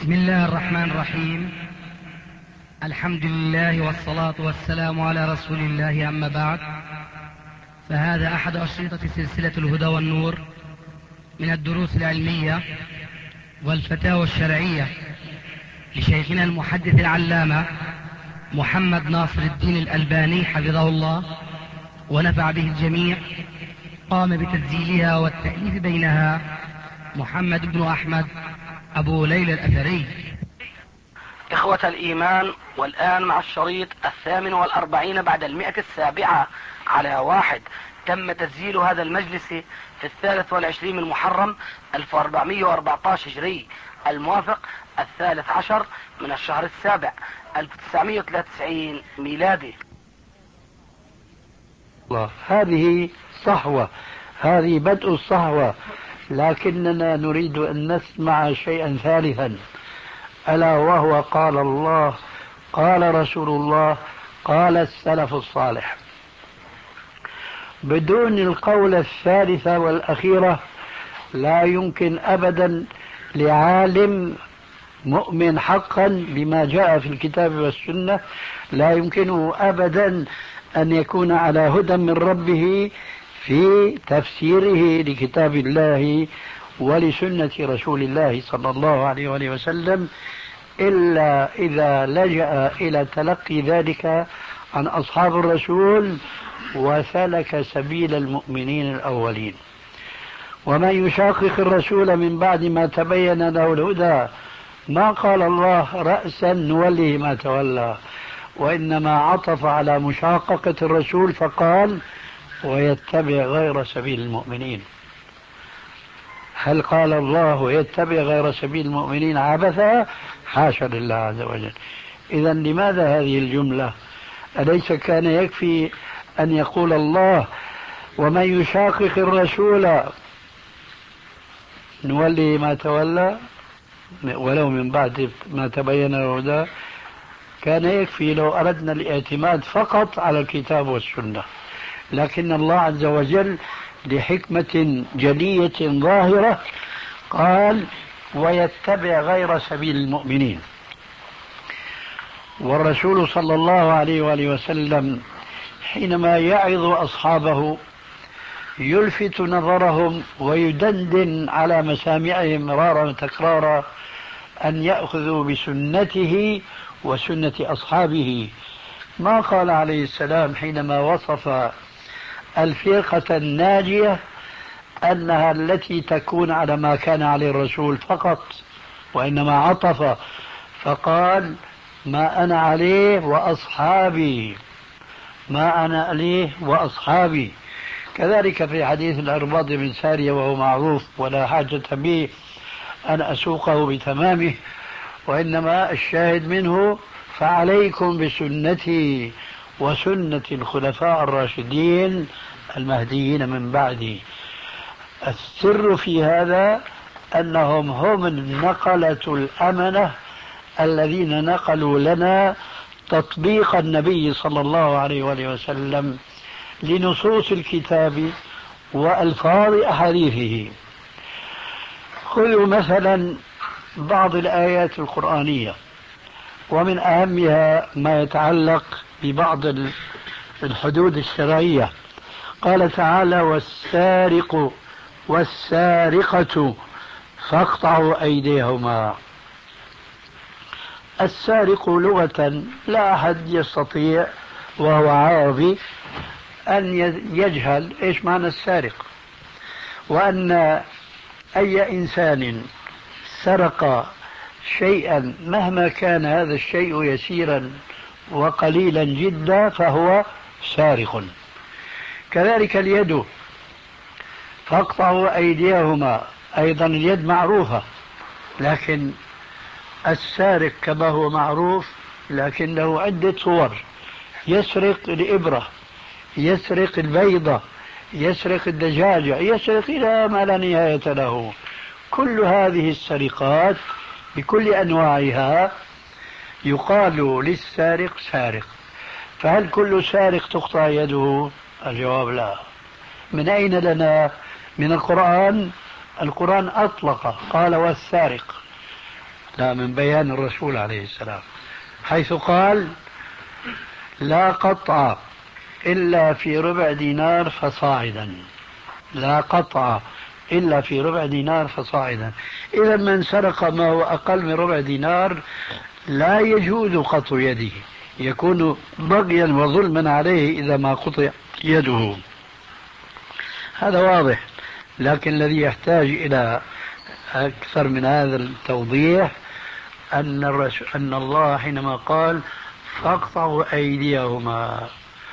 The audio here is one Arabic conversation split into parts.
بسم الله الرحمن الرحيم. الحمد لله والصلاة والسلام على رسول الله، أما بعد، فهذا أحد أشرطة سلسلة الهدى والنور من الدروس العلمية والفتاوى الشرعية لشيخنا المحدث العلامة محمد ناصر الدين الألباني حفظه الله ونفع به الجميع. قام بتسجيلها والتأليف بينها محمد بن أحمد أبو ليلى الأثري. إخوة الإيمان، والآن مع الشريط 48 بعد 107 على 1. تم تسجيل هذا المجلس في 23 من محرم 1414 هجري، الموافق 13 من الشهر السابع 1993 ميلادي. هذه صحوة، هذه بدء الصحوة، لكننا نريد أن نسمع شيئا ثالثا، ألا وهو قال الله، قال رسول الله، قال السلف الصالح. بدون القول الثالثة والأخيرة لا يمكن أبدا لعالم مؤمن حقا بما جاء في الكتاب والسنة، لا يمكنه أبدا أن يكون على هدى من ربه في تفسيره لكتاب الله ولسنة رسول الله صلى الله عليه وآله وسلم، إلا إذا لجأ إلى تلقي ذلك عن أصحاب الرسول وسلك سبيل المؤمنين الأولين. ومن يشاقق الرسول من بعد ما تبين له الهدى، ما قال الله رأسا نوله ما تولى، وإنما عطف على مشاققة الرسول فقال ويتبع غير سبيل المؤمنين. هل قال الله يتبع غير سبيل المؤمنين عبثا؟ حاشا لله عز وجل. إذا لماذا هذه الجملة؟ أليس كان يكفي أن يقول الله ومن يشاقق الرسول نولي ما تولى ولو من بعد ما تبين الهدى؟ كان يكفي لو أردنا الاعتماد فقط على الكتاب والسنة، لكن الله عز وجل لحكمة جلية ظاهرة قال ويتبع غير سبيل المؤمنين. والرسول صلى الله عليه وآله وسلم حينما يعظ أصحابه يلفت نظرهم ويدندن على مسامعهم مرارا وتكرارا أن يأخذوا بسنته وسنة أصحابه. ما قال عليه السلام حينما وصف الفرقة الناجية أنها التي تكون على ما كان عليه الرسول فقط، وإنما عطف فقال ما أنا عليه وأصحابي، ما أنا عليه وأصحابي. كذلك في حديث العرباض بن سارية، وهو معروف ولا حاجة بي أن أسوقه بتمامه، وإنما الشاهد منه فعليكم بسنتي وسنة الخلفاء الراشدين المهديين من بعدي. السر في هذا أنهم هم النقلة الأمنة الذين نقلوا لنا تطبيق النبي صلى الله عليه وآله وسلم لنصوص الكتاب وألفاظ أحاديثه. خذوا مثلا بعض الآيات القرآنية، ومن أهمها ما يتعلق ببعض الحدود الشرعية. قال تعالى والسارق والسارقة فاقطعوا أيديهما. السارق لغة لا أحد يستطيع وهو عربي أن يجهل إيش معنى السارق، وأن أي إنسان سرق شيئا مهما كان هذا الشيء يسيرا وقليلا جدا فهو سارق. كذلك اليد، فاقطعوا أيديهما، أيضا اليد معروفة، لكن السارق كما هو معروف لكن له عدة صور. يسرق الإبرة، يسرق البيضة، يسرق الدجاجة، يسرق إلى ما لا نهاية له. كل هذه السرقات بكل أنواعها يقال للسارق سارق. فهل كل سارق تقطع يده؟ الجواب لا. من أين لنا؟ من القرآن. القرآن أطلق قال والسارق، لا، من بيان الرسول عليه السلام، حيث قال لا قطع إلا في ربع دينار فصاعدا. لا قطع إلا في ربع دينار فصاعدا. إذا من سرق ما هو أقل من ربع دينار لا يجوز قطع يده، يكون بغيا وظلما عليه إذا ما قطع يده. هذا واضح، لكن الذي يحتاج إلى أكثر من هذا التوضيح أن الله حينما قال فاقطعوا أيديهما،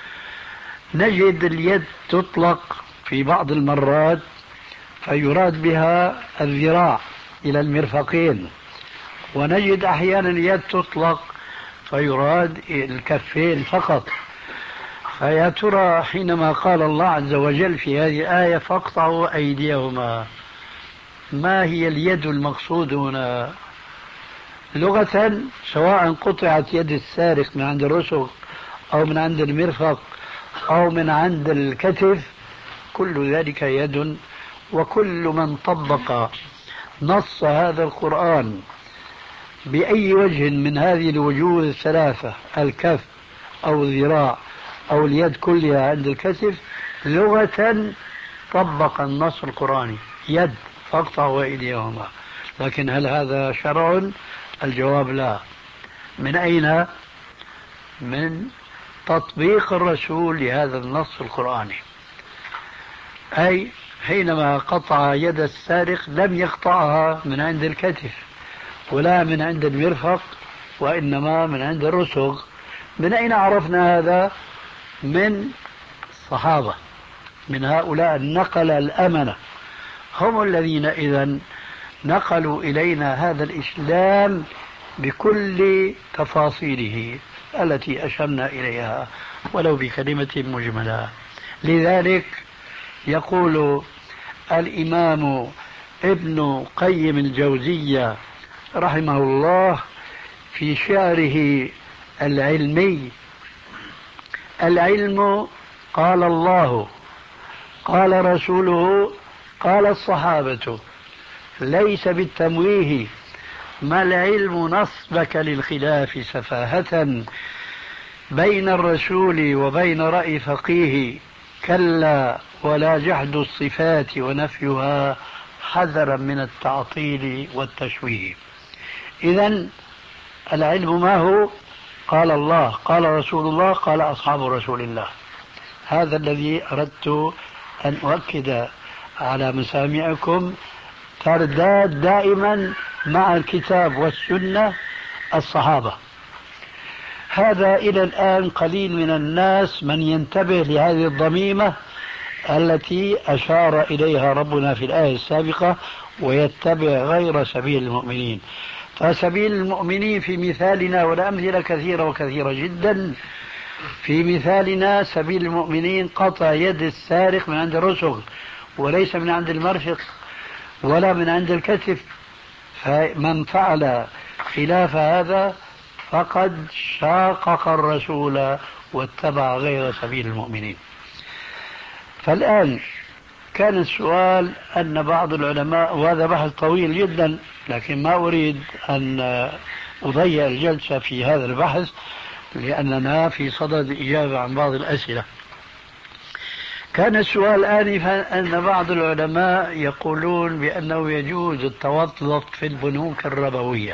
نجد اليد تطلق في بعض المرات فيراد بها الذراع إلى المرفقين، ونجد أحيانا اليد تطلق فيراد الكفين فقط. فيا ترى حينما قال الله عز وجل في هذه الآية فاقطعوا أيديهما، ما هي اليد المقصود هنا لغة؟ سواء قطعت يد السارق من عند الرسغ أو من عند المرفق أو من عند الكتف، كل ذلك يد. وكل من طبق نص هذا القرآن بأي وجه من هذه الوجوه الثلاثة، الكف أو الذراع أو اليد كلها عند الكتف، لغة طبق النص القرآني، يد فاقطعوا أيديهما. لكن هل هذا شرع؟ الجواب لا. من أين؟ من تطبيق الرسول لهذا النص القرآني. أي حينما قطع يد السارق لم يقطعها من عند الكتف ولا من عند المرفق، وإنما من عند الرسغ. من أين عرفنا هذا؟ من الصحابة، من هؤلاء النقل الأمنة، هم الذين إذا نقلوا إلينا هذا الإسلام بكل تفاصيله التي أشرنا إليها ولو بكلمة مجملة. لذلك يقول الإمام ابن قيم الجوزية رحمه الله في شعره العلمي: العلم قال الله قال رسوله قال الصحابة، ليس بالتمويه، ما العلم نصبك للخلاف سفاهة، بين الرسول وبين رأي فقيه، كلا ولا جحد الصفات ونفيها، حذرا من التعطيل والتشويه. إذن العلم ما هو؟ قال الله قال رسول الله قال أصحاب رسول الله. هذا الذي أردت أن أؤكد على مسامعكم، ترداد دائما مع الكتاب والسنة الصحابة. هذا إلى الآن قليل من الناس من ينتبه لهذه الضميمة التي أشار إليها ربنا في الآية السابقة: ويتبع غير سبيل المؤمنين. فسبيل المؤمنين في مثالنا، والأمثلة كثيرة وكثيرة جدا، في مثالنا سبيل المؤمنين قطع يد السارق من عند الرسغ وليس من عند المرفق ولا من عند الكتف. فمن فعل خلاف هذا فقد شاقق الرسول واتبع غير سبيل المؤمنين. فالآن كان السؤال أن بعض العلماء، وهذا بحث طويل جدا لكن ما أريد أن أضيع الجلسة في هذا البحث لأننا في صدد الإجابة عن بعض الأسئلة. كان السؤال آنفا أن بعض العلماء يقولون بأنه يجوز التوظف في البنوك الربوية.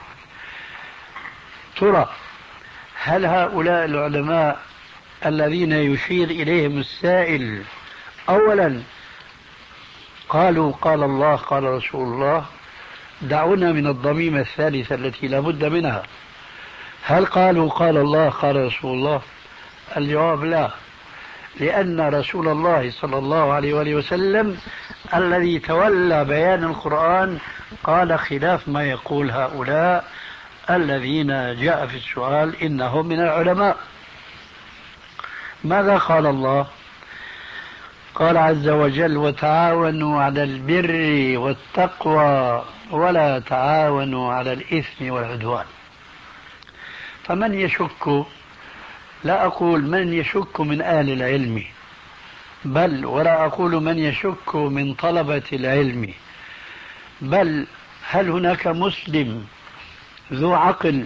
ترى هل هؤلاء العلماء الذين يشير إليهم السائل أولا قالوا قال الله قال رسول الله؟ دعونا من الضميمة الثالثة التي لا بد منها. هل قالوا قال الله قال رسول الله؟ الجواب لا، لأن رسول الله صلى الله عليه وآله وسلم الذي تولى بيان القرآن قال خلاف ما يقول هؤلاء الذين جاء في السؤال إنهم من العلماء. ماذا قال الله؟ قال عز وجل: وتعاونوا على البر والتقوى ولا تعاونوا على الإثم والعدوان. فمن يشك، لا أقول من يشك من أهل العلم، بل ولا أقول من يشك من طلبة العلم، بل هل هناك مسلم ذو عقل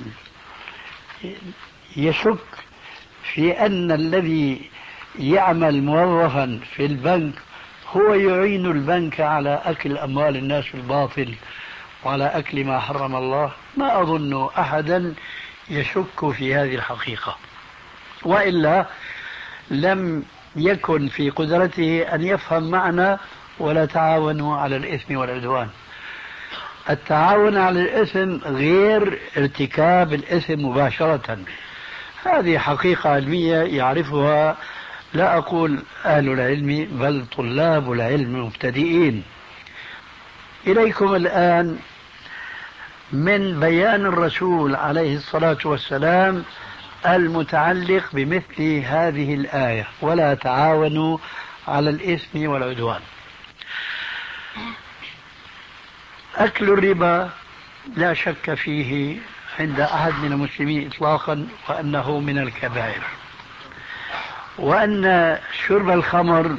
يشك في أن الذي يعمل موظفا في البنك هو يعين البنك على أكل أموال الناس بالباطل وعلى أكل ما حرم الله؟ ما أظن أحدا يشك في هذه الحقيقة، وإلا لم يكن في قدرته أن يفهم معنى ولا تعاونوا على الإثم والعدوان. التعاون على الإثم غير ارتكاب الإثم مباشرة، هذه حقيقة علمية يعرفها لا أقول أهل العلم بل طلاب العلم المبتدئين. إليكم الآن من بيان الرسول عليه الصلاة والسلام المتعلق بمثل هذه الآية: ولا تعاونوا على الإثم والعدوان. أكل الربا لا شك فيه عند أحد من المسلمين إطلاقا وأنه من الكبائر، وأن شرب الخمر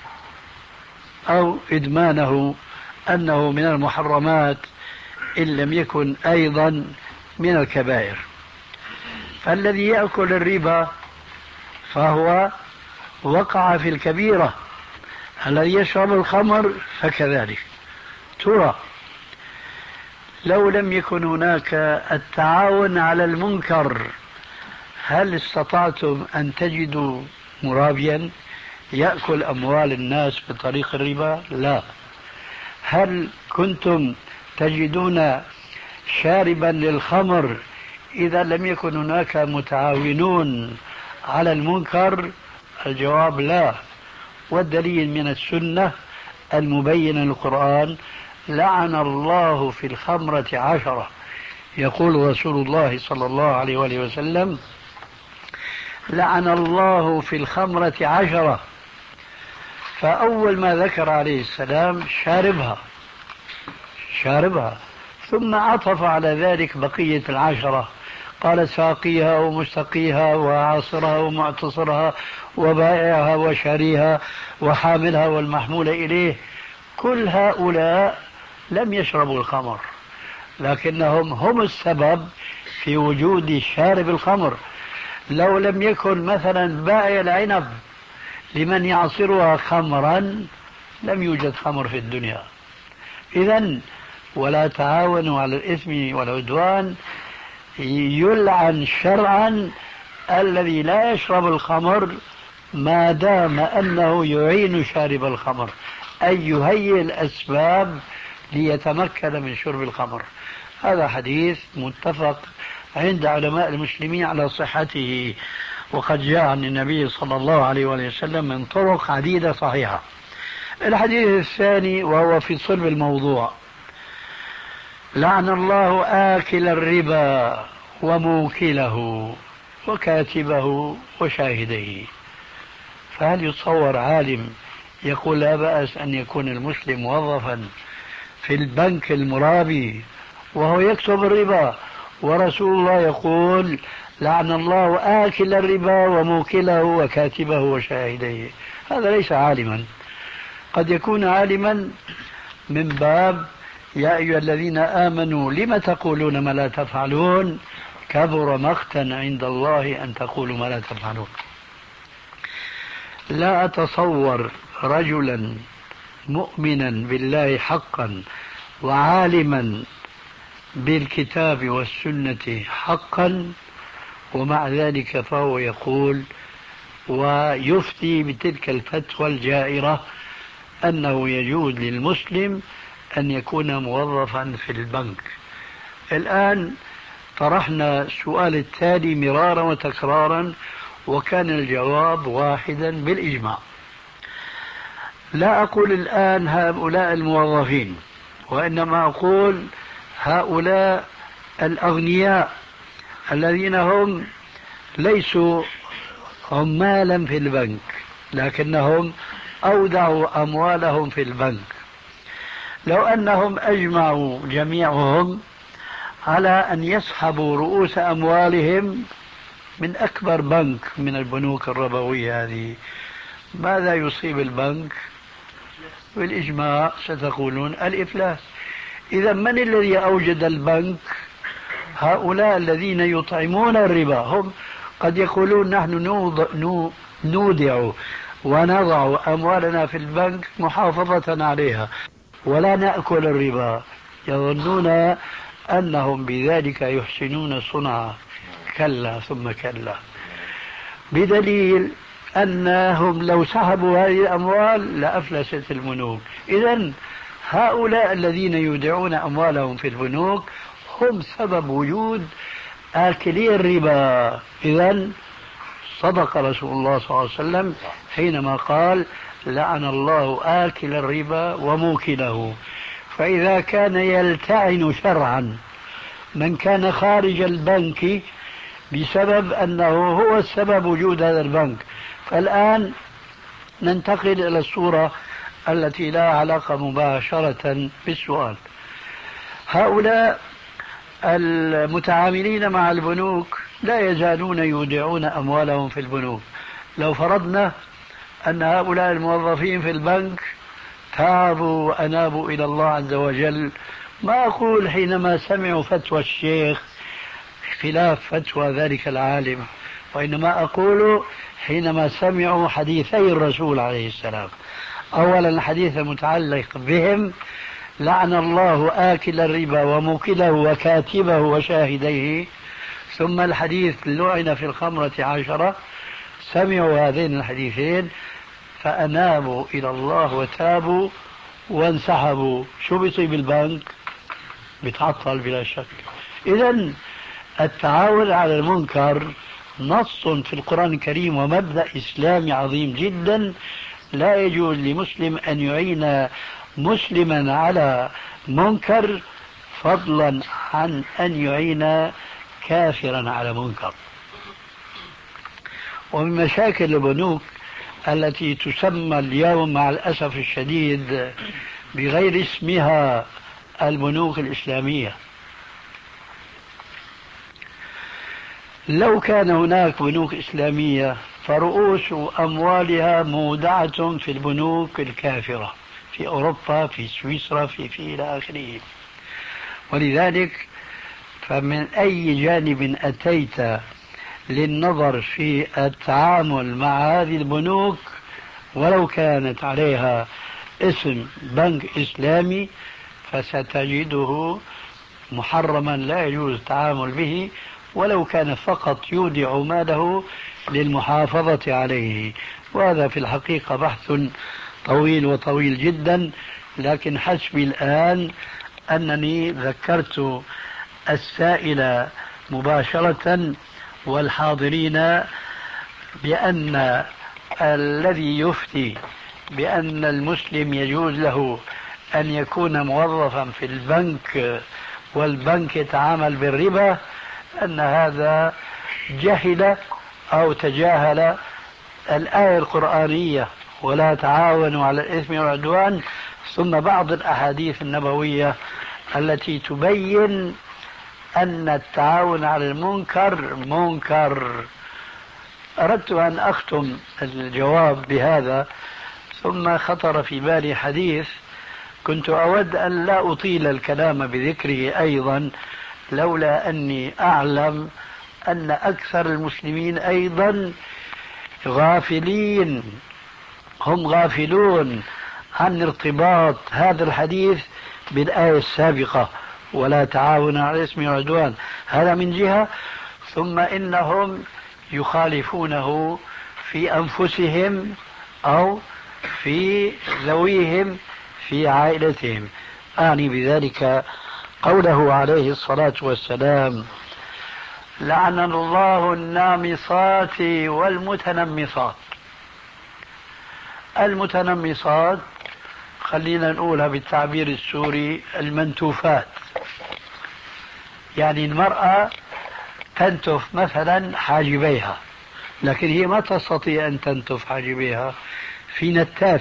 أو إدمانه أنه من المحرمات إن لم يكن أيضا من الكبائر. فالذي يأكل الربا فهو وقع في الكبيرة، الذي يشرب الخمر فكذلك. ترى لو لم يكن هناك التعاون على المنكر هل استطعتم أن تجدوا مرابيا يأكل أموال الناس بطريق الربا؟ لا. هل كنتم تجدون شاربا للخمر إذا لم يكن هناك متعاونون على المنكر؟ الجواب لا. والدليل من السنة المبينة للقرآن: لعن الله في الخمرة 10. يقول رسول الله صلى الله عليه وآله وسلم: لعن الله في الخمرة 10. فأول ما ذكر عليه السلام شاربها، ثم عطف على ذلك بقية 10، قال: ساقيها ومستقيها وعاصرها ومعتصرها وبائعها وشاريها وحاملها والمحمول إليه. كل هؤلاء لم يشربوا الخمر، لكنهم هم السبب في وجود شارب الخمر. لو لم يكن مثلا بائع العنب لمن يعصرها خمرا لم يوجد خمر في الدنيا. إذن ولا تعاونوا على الإثم والعدوان يلعن شرعا الذي لا يشرب الخمر ما دام أنه يعين شارب الخمر، أي يهيئ الأسباب ليتمكن من شرب الخمر. هذا حديث متفق عند علماء المسلمين على صحته، وقد جاء عن النبي صلى الله عليه وسلم من طرق عديدة صحيحة. الحديث الثاني وهو في صلب الموضوع: لعن الله آكل الربا وموكله وكاتبه وشاهديه. فهل يتصور عالم يقول لا بأس أن يكون المسلم موظفا في البنك المرابي وهو يكتب الربا، ورسول الله يقول: لعن الله آكل الربا وموكله وكاتبه وشاهديه؟ هذا ليس عالما. قد يكون عالما من باب يا أيها الذين آمنوا لم تقولون ما لا تفعلون كبر مقتا عند الله أن تقولوا ما لا تفعلون. لا أتصور رجلا مؤمنا بالله حقا وعالما بالكتاب والسنة حقا ومع ذلك فهو يقول ويفتي بتلك الفتوى الجائرة أنه يجوز للمسلم أن يكون موظفا في البنك. الآن طرحنا السؤال التالي مرارا وتكرارا وكان الجواب واحدا بالإجماع. لا أقول الآن هؤلاء الموظفين، وإنما أقول هؤلاء الأغنياء الذين هم ليسوا عمالا في البنك لكنهم أودعوا أموالهم في البنك. لو أنهم أجمعوا جميعهم على أن يسحبوا رؤوس أموالهم من أكبر بنك من البنوك الربوية هذه، ماذا يصيب البنك؟ بالإجماع ستقولون الإفلاس. إذا من الذي أوجد البنك؟ هؤلاء الذين يطعمون الربا هم قد يقولون نحن نودع ونضع أموالنا في البنك محافظة عليها ولا نأكل الربا، يظنون أنهم بذلك يحسنون صنعا. كلا ثم كلا، بدليل أنهم لو سحبوا هذه الأموال لأفلست البنوك. إذن هؤلاء الذين يودعون أموالهم في البنوك هم سبب وجود آكلي الربا. إذن صدق رسول الله صلى الله عليه وسلم حينما قال لعن الله آكل الربا وموكله. فإذا كان يلتعن شرعا من كان خارج البنك بسبب أنه هو السبب وجود هذا البنك، فالآن ننتقل إلى الصورة التي لا علاقة مباشرة بالسؤال. هؤلاء المتعاملين مع البنوك لا يزالون يودعون أموالهم في البنوك. لو فرضنا أن هؤلاء الموظفين في البنك تابوا وأنابوا إلى الله عز وجل، ما أقول حينما سمعوا فتوى الشيخ خلاف فتوى ذلك العالم، وإنما أقول حينما سمعوا حديثي الرسول عليه السلام. أولا الحديث المتعلق بهم لعن الله آكل الربا وموكله وكاتبه وشاهديه، ثم الحديث لعن في الخمرة 10. سمعوا هذين الحديثين فأنابوا إلى الله وتابوا وانسحبوا. شو بيصيب البنك؟ بيتعطل بلا شك. إذن التعاون على المنكر نص في القرآن الكريم ومبدأ إسلامي عظيم جدا. لا يجوز لمسلم أن يعين مسلما على منكر فضلا عن أن يعين كافرا على منكر. ومن مشاكل البنوك التي تسمى اليوم مع الأسف الشديد بغير اسمها البنوك الإسلامية، لو كان هناك بنوك إسلامية فرؤوس أموالها مودعة في البنوك الكافرة في أوروبا، في سويسرا، في إلى آخره. ولذلك فمن أي جانب أتيت للنظر في التعامل مع هذه البنوك ولو كانت عليها اسم بنك إسلامي فستجده محرما، لا يجوز التعامل به ولو كان فقط يودع ماله للمحافظة عليه. وهذا في الحقيقة بحث طويل جدا، لكن حسبي الآن أنني ذكرت السائل مباشرة والحاضرين بأن الذي يفتي بأن المسلم يجوز له أن يكون موظفا في البنك والبنك يتعامل بالربا أن هذا جهل أو تجاهل الآية القرآنية ولا تعاونوا على الإثم والعدوان، ثم بعض الأحاديث النبوية التي تبين أن التعاون على المنكر منكر. أردت أن أختم الجواب بهذا، ثم خطر في بالي حديث كنت أود أن لا أطيل الكلام بذكره أيضا، لولا أني أعلم أن أكثر المسلمين أيضا غافلين، هم غافلون عن ارتباط هذا الحديث بالآية السابقة ولا تعاون على الإثم والعدوان. هذا من جهة، ثم إنهم يخالفونه في أنفسهم أو في ذويهم في عائلتهم. أعني بذلك قوله عليه الصلاة والسلام لعن الله النامصات والمتنمصات. المتنمصات خلينا نقولها بالتعبير السوري المنتوفات، يعني المرأة تنتف مثلا حاجبيها، لكن هي ما تستطيع أن تنتف حاجبيها، في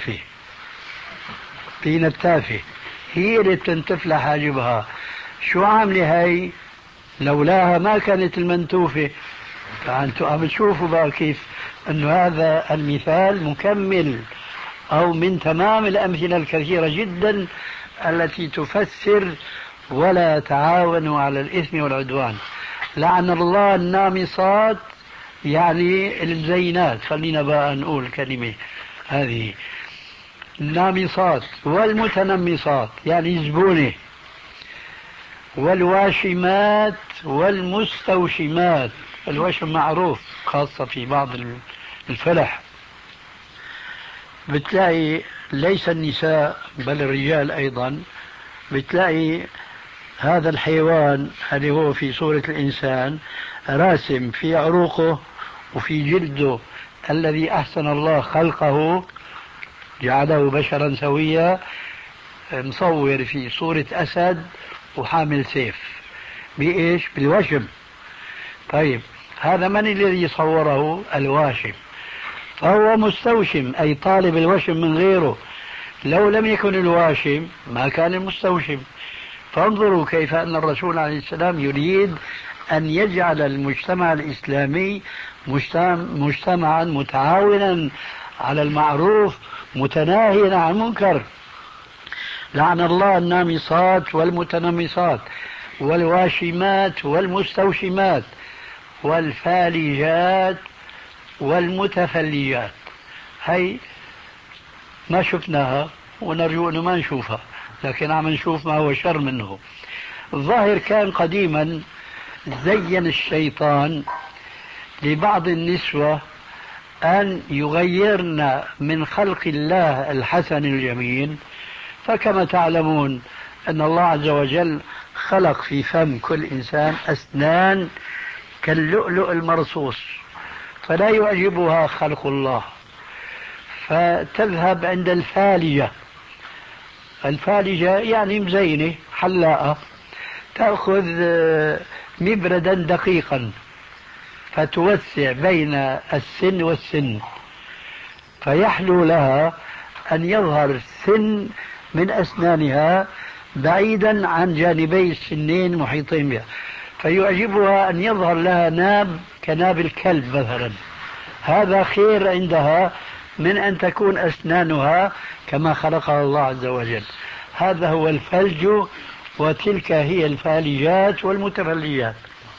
نتافة هي اللي تنتف لها حاجبها. شو عاملة هاي؟ لولاها ما كانت المنتوفة. فأنتم عم تشوفوا بقى كيف أنه هذا المثال مكمل أو من تمام الأمثلة الكثيرة جدا التي تفسر ولا تعاونوا على الإثم والعدوان. لعن الله النامصات، يعني الزينات، خلينا بقى نقول كلمة هذه، النامصات والمتنمصات يعني زبونة، والواشمات والمستوشمات. الوشم معروف خاصة في بعض الفلح، بتلاقي ليس النساء بل الرجال أيضا، بتلاقي هذا الحيوان اللي هو في صورة الإنسان راسم في عروقه وفي جلده الذي أحسن الله خلقه جعله بشرا سويا، مصور في صورة أسد وحامل سيف. بإيش؟ بالوشم. طيب هذا من الذي صوره؟ الواشم. فهو مستوشم، أي طالب الوشم من غيره. لو لم يكن الواشم ما كان المستوشم. فانظروا كيف أن الرسول عليه السلام يريد أن يجعل المجتمع الإسلامي مجتمعا متعاونا على المعروف متناهيا عن المنكر. لعن الله النامصات والمتنمصات والواشمات والمستوشمات والفالجات والمتفلجات. هي ما شفناها ونرجو أنه ما نشوفها، لكن عم نشوف ما هو شر منه. الظاهر كان قديما زين الشيطان لبعض النسوة أن يغيرن من خلق الله الحسن الجميل. فكما تعلمون أن الله عز وجل خلق في فم كل إنسان أسنان كاللؤلؤ المرصوص، فلا يعجبها خلق الله، فتذهب عند الفالجة. الفالجة يعني مزينة حلاقة، تأخذ مبردا دقيقا فتوسع بين السن والسن، فيحلو لها أن يظهر سن من أسنانها بعيدا عن جانبي السنين محيطين بها، فيعجبها أن يظهر لها ناب كناب الكلب مثلا. هذا خير عندها من أن تكون أسنانها كما خلقها الله عز وجل. هذا هو الفلج، وتلك هي الفالجات والمتفلجات.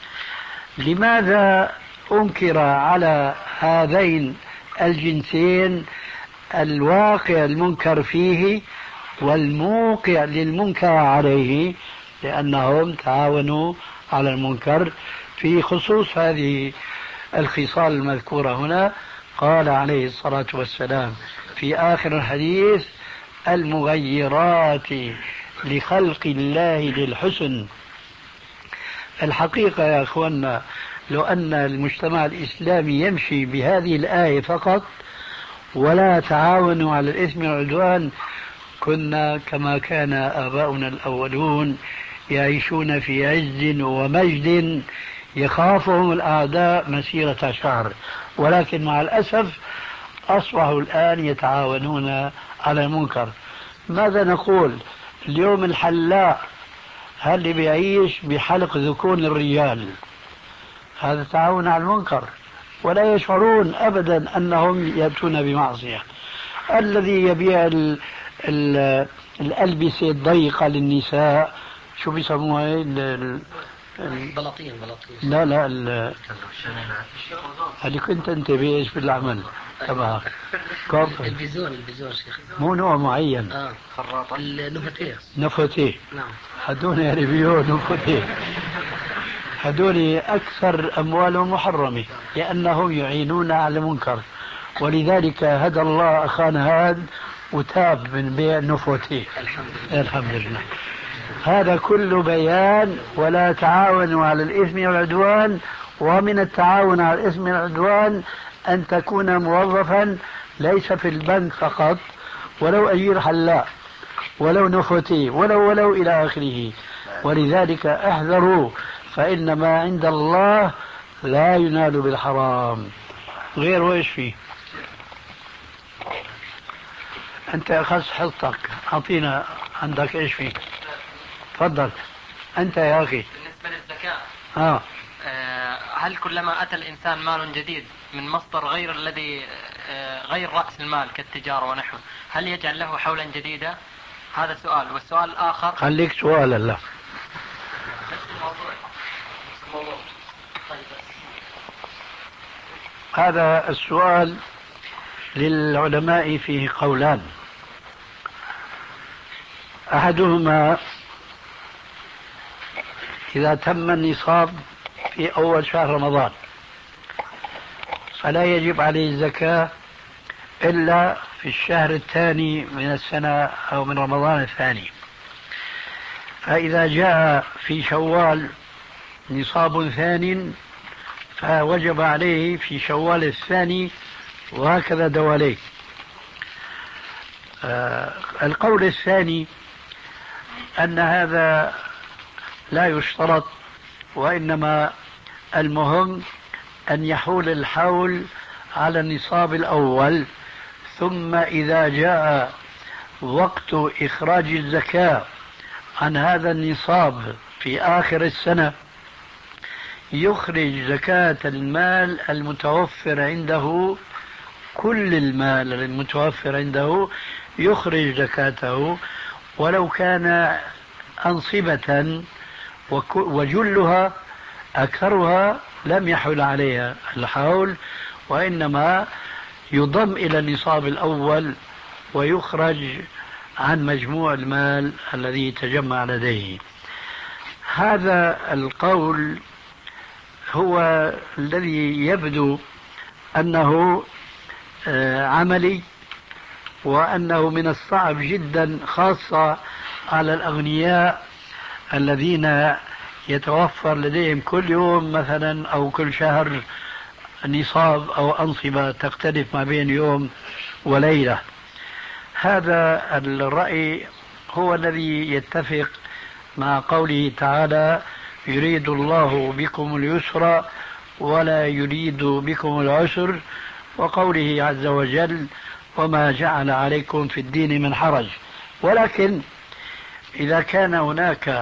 لماذا أنكر على هذين الجنسين الواقع المنكر فيه والموقع للمنكر عليه؟ لأنهم تعاونوا على المنكر. في خصوص هذه الخصال المذكورة هنا قال عليه الصلاة والسلام في آخر الحديث: المغيرات لخلق الله للحسن. الحقيقة يا أخوانا لو أن المجتمع الإسلامي يمشي بهذه الآية فقط ولا تعاونوا على الإثم والعدوان كنا كما كان آباؤنا الأولون يعيشون في عز ومجد يخافهم الأعداء مسيرة شهر. ولكن مع الأسف أصبحوا الآن يتعاونون على المنكر. ماذا نقول اليوم؟ الحلاق اللي بيعيش بحلق ذكور الرجال هذا تعاون على المنكر، ولا يشعرون أبدا أنهم يأتون بمعصية. الذي يبيع الألبسة الضيقة للنساء، شو بيسموها؟ بلاطين. لا هذه كنت أنت بإيش بالعمل تبعك؟ البيزون شيخ، مو نوع معين. خراطة نفتيه. نعم. هدول يعني بيو نفتيه، هدول أكثر أموالهم محرمة لأنهم يعينون على المنكر. ولذلك هدى الله أخانا هذا وتاب من بيع نفتيه. الحمد لله. هذا كله بيان ولا تعاونوا على الإثم والعدوان. ومن التعاون على الإثم والعدوان أن تكون موظفا ليس في البنك فقط، ولو أجير حلاق، ولو نفتي، ولو إلى آخره. ولذلك احذروا، فإن ما عند الله لا ينال بالحرام. غير وإيش فيه؟ أنت أخذت حصتك، أعطينا عندك إيش فيه؟ تفضل أنت يا أخي. بالنسبة للزكاة هل كلما أتى الإنسان مال جديد من مصدر غير الذي غير رأس المال كالتجارة ونحوه، هل يجعل له حولا جديدا؟ هذا سؤال. والسؤال الآخر، خليك سؤال الله. هذا السؤال للعلماء فيه قولان. أحدهما إذا تم النصاب في أول شهر رمضان فلا يجب عليه الزكاة إلا في الشهر الثاني من السنة أو من رمضان الثاني. فإذا جاء في شوال نصاب ثاني فوجب عليه في شوال الثاني، وهكذا دواليه. القول الثاني أن هذا لا يشترط، وإنما المهم أن يحول الحول على النصاب الأول، ثم إذا جاء وقت إخراج الزكاة عن هذا النصاب في آخر السنة يخرج زكاة المال المتوفر عنده، كل المال المتوفر عنده يخرج زكاته، ولو كان أنصبة وجلها أكثرها لم يحل عليها الحول، وإنما يضم إلى النصاب الأول ويخرج عن مجموع المال الذي تجمع لديه. هذا القول هو الذي يبدو أنه عملي، وأنه من الصعب جدا خاصة على الأغنياء الذين يتوفر لديهم كل يوم مثلا أو كل شهر نصاب أو أنصبة تختلف ما بين يوم وليلة. هذا الرأي هو الذي يتفق مع قوله تعالى: يريد الله بكم اليسر ولا يريد بكم العسر، وقوله عز وجل: وما جعل عليكم في الدين من حرج. ولكن إذا كان هناك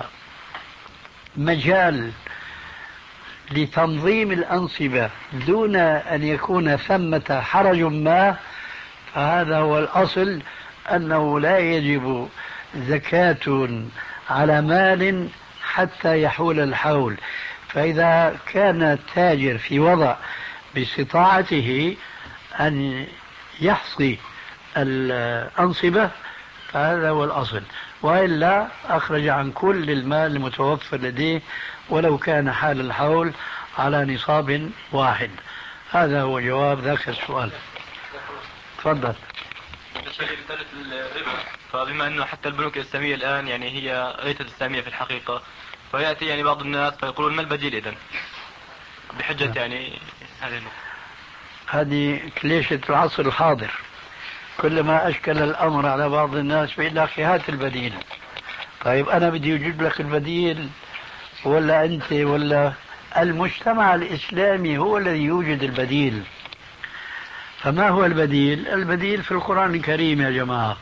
مجال لتنظيم الأنصبة دون أن يكون ثمة حرج ما، فهذا هو الأصل، أنه لا يجب زكاة على مال حتى يحول الحول. فإذا كان التاجر في وضع باستطاعته أن يحصي الأنصبة فهذا هو الأصل، وإلا أخرج عن كل المال المتوفر لديه ولو كان حال الحول على نصاب واحد. هذا هو جواب ذاك السؤال. تفضل. مسألة الربا، فبما أنه حتى البنوك الإسلامية الآن يعني هي ليست إسلامية في الحقيقة، فيأتي يعني بعض الناس فيقولون ما البديل إذن بحجة يعني هذه النقطة. هذه كليشة العصر الحاضر، كلما أشكل الأمر على بعض الناس بيقول لك هات البديل. طيب أنا بدي أجيب لك البديل ولا أنت ولا المجتمع الإسلامي هو الذي يوجد البديل؟ فما هو البديل؟ البديل في القرآن الكريم يا جماعة.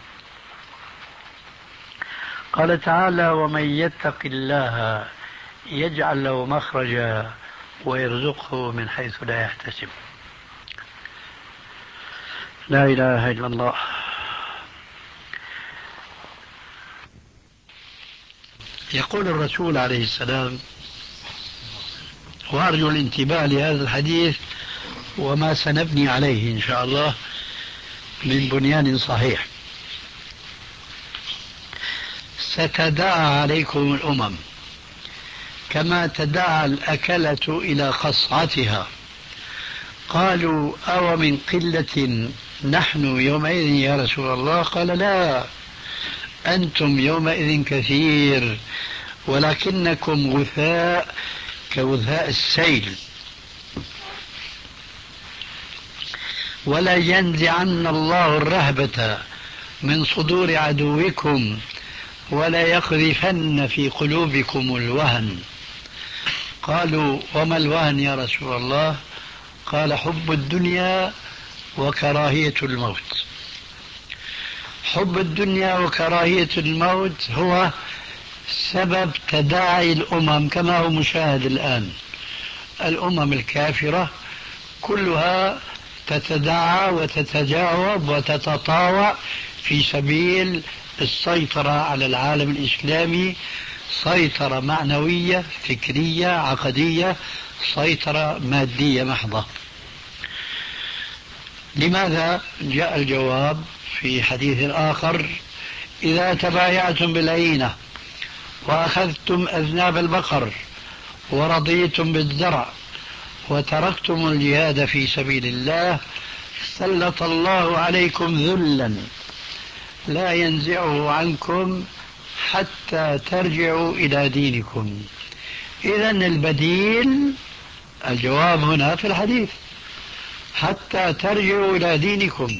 قال تعالى: ومن يتق الله يجعل له مخرجا ويرزقه من حيث لا يحتسب. لا إله إلا الله. يقول الرسول عليه السلام، وأرجو الانتباه لهذا الحديث وما سنبني عليه إن شاء الله من بنيان صحيح: ستداعى عليكم الأمم كما تداعى الأكلة إلى قصعتها. قالوا: أو من قلة نحن يومئذ يا رسول الله؟ قال: لا، أنتم يومئذ كثير ولكنكم غثاء كغثاء السيل. ولا ينزعن الله الرهبة من صدور عدوكم ولا يقذفن في قلوبكم الوهن. قالوا: وما الوهن يا رسول الله؟ قال: حب الدنيا وكراهية الموت. حب الدنيا وكراهية الموت هو سبب تداعي الأمم كما هو مشاهد الآن. الأمم الكافرة كلها تتداعى وتتجاوب وتتطاوع في سبيل السيطرة على العالم الإسلامي، سيطرة معنوية فكرية عقدية، سيطرة مادية محضة. لماذا؟ جاء الجواب في حديث آخر: إذا تبايعتم بالعينة وأخذتم أذناب البقر ورضيتم بالزرع وتركتم الجهاد في سبيل الله سلط الله عليكم ذلا لا ينزعه عنكم حتى ترجعوا إلى دينكم. إذن البديل، الجواب هنا في الحديث: حتى ترجعوا إلى دينكم.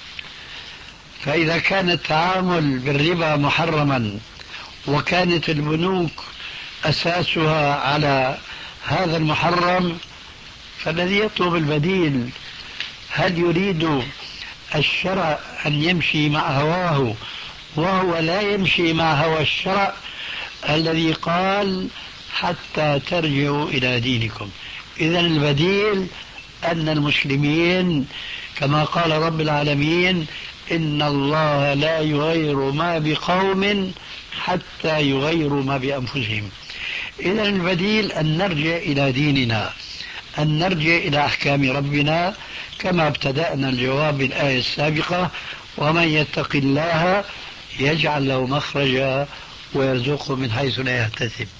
فإذا كان التعامل بالربا محرما وكانت البنوك أساسها على هذا المحرم، فالذي يطلب البديل هل يريد الشرع أن يمشي مع هواه وهو لا يمشي مع هوى الشرع الذي قال حتى ترجعوا إلى دينكم؟ إذن البديل أن المسلمين كما قال رب العالمين: إن الله لا يغير ما بقوم حتى يغيروا ما بأنفسهم. إذن البديل أن نرجع إلى ديننا، أن نرجع إلى أحكام ربنا كما ابتدأنا الجواب بالآية السابقة: ومن يتق الله يجعل له مخرجا ويرزقه من حيث لا يحتسب.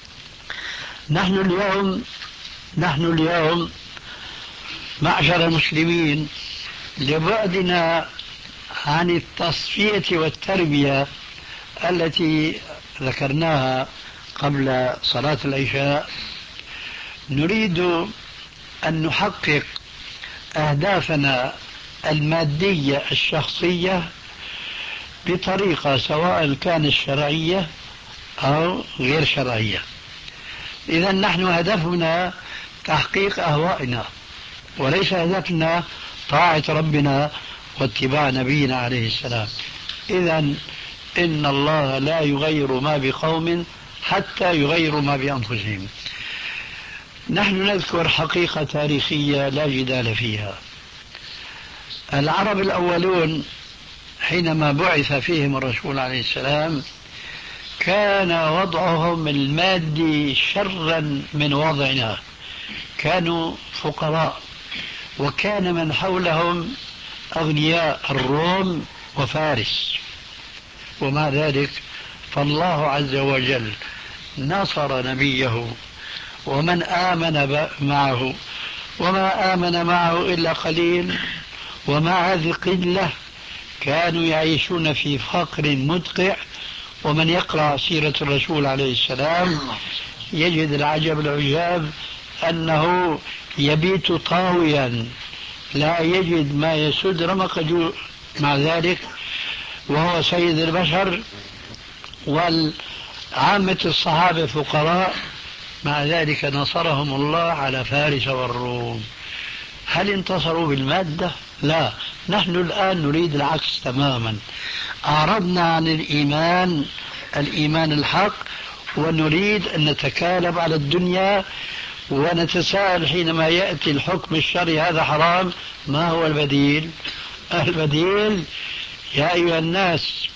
نحن اليوم معشر المسلمين لبعدنا عن التصفية والتربية التي ذكرناها قبل صلاة العشاء، نريد أن نحقق أهدافنا المادية الشخصية بطريقة سواء كانت شرعية أو غير شرعية. إذا نحن هدفنا تحقيق أهوائنا، وليس هدفنا طاعة ربنا واتباع نبينا عليه السلام. إذا إن الله لا يغير ما بقوم حتى يغيروا ما بأنفسهم. نحن نذكر حقيقة تاريخية لا جدال فيها. العرب الأولون حينما بعث فيهم الرسول عليه السلام كان وضعهم المادي شرا من وضعنا، كانوا فقراء، وكان من حولهم أغنياء، الروم وفارس. ومع ذلك فالله عز وجل نصر نبيه ومن آمن معه، وما آمن معه إلا قليل، ومع هذه القلة كانوا يعيشون في فقر مدقع. ومن يقرأ سيرة الرسول عليه السلام يجد العجب العجاب أنه يبيت طاويا لا يجد ما يسد رمق جوع، مع ذلك وهو سيد البشر والعامة الصحابة فقراء، مع ذلك نصرهم الله على فارس والروم. هل انتصروا بالمادة؟ لا، نحن الآن نريد العكس تماما. أعرضنا عن الإيمان الحق، ونريد أن نتكالب على الدنيا ونتساءل حينما يأتي الحكم الشرعي هذا حرام، ما هو البديل؟ البديل: يا أيها الناس،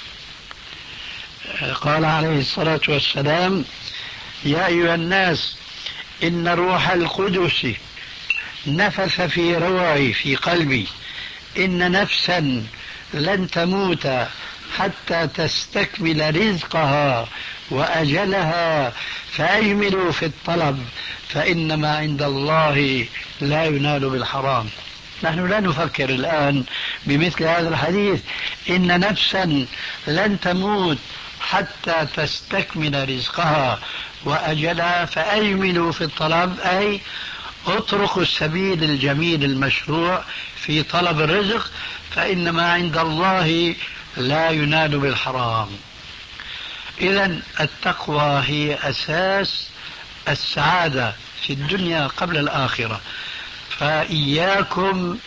قال عليه الصلاة والسلام: يا أيها الناس إن روح القدس نفث في روعي في قلبي إن نفسا لن تموت حتى تستكمل رزقها وأجلها فأجملوا في الطلب فإنما عند الله لا ينال بالحرام. نحن لا نفكر الآن بمثل هذا الحديث: إن نفسا لن تموت حتى تستكمل رزقها وأجلها فأجملوا في الطلب، أي اتركوا السبيل الجميل المشروع في طلب الرزق، فإنما عند الله لا ينال بالحرام. إذن التقوى هي أساس السعادة في الدنيا قبل الآخرة. فإياكم